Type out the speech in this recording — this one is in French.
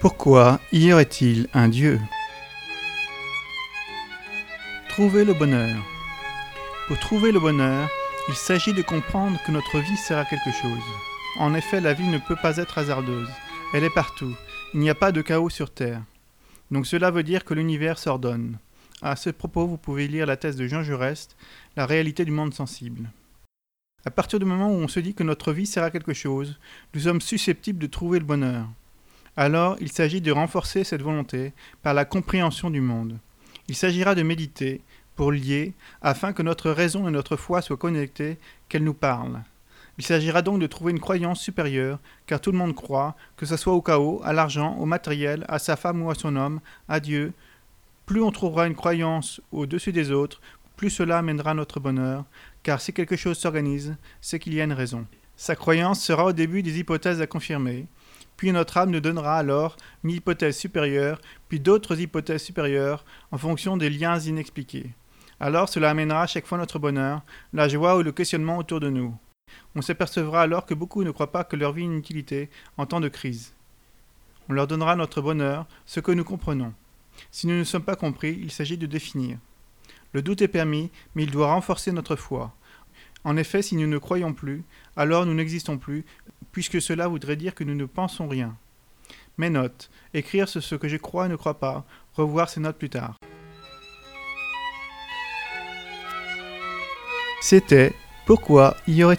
Pourquoi y aurait-il un Dieu? Trouver le bonheur. Pour trouver le bonheur, il s'agit de comprendre que notre vie sert à quelque chose. En effet, la vie ne peut pas être hasardeuse. Elle est partout. Il n'y a pas de chaos sur Terre. Donc cela veut dire que l'univers s'ordonne. À ce propos, vous pouvez lire la thèse de Jean Jaurès, La réalité du monde sensible. À partir du moment où on se dit que notre vie sert à quelque chose, nous sommes susceptibles de trouver le bonheur. Alors, il s'agit de renforcer cette volonté par la compréhension du monde. Il s'agira de méditer pour lier, afin que notre raison et notre foi soient connectées, qu'elles nous parlent. Il s'agira donc de trouver une croyance supérieure, car tout le monde croit, que ce soit au chaos, à l'argent, au matériel, à sa femme ou à son homme, à Dieu. Plus on trouvera une croyance au-dessus des autres, plus cela amènera notre bonheur, car si quelque chose s'organise, c'est qu'il y a une raison. Sa croyance sera au début des hypothèses à confirmer, puis notre âme nous donnera alors une hypothèse supérieure, puis d'autres hypothèses supérieures, en fonction des liens inexpliqués. Alors cela amènera à chaque fois notre bonheur, la joie ou le questionnement autour de nous. On s'apercevra alors que beaucoup ne croient pas que leur vie ait une utilité en temps de crise. On leur donnera notre bonheur, ce que nous comprenons. Si nous ne sommes pas compris, il s'agit de définir. Le doute est permis, mais il doit renforcer notre foi. En effet, si nous ne croyons plus, alors nous n'existons plus, puisque cela voudrait dire que nous ne pensons rien. Mes notes. Écrire sur ce que je crois et ne crois pas. Revoir ces notes plus tard. C'était « Pourquoi y aurait-il un Dieu ?»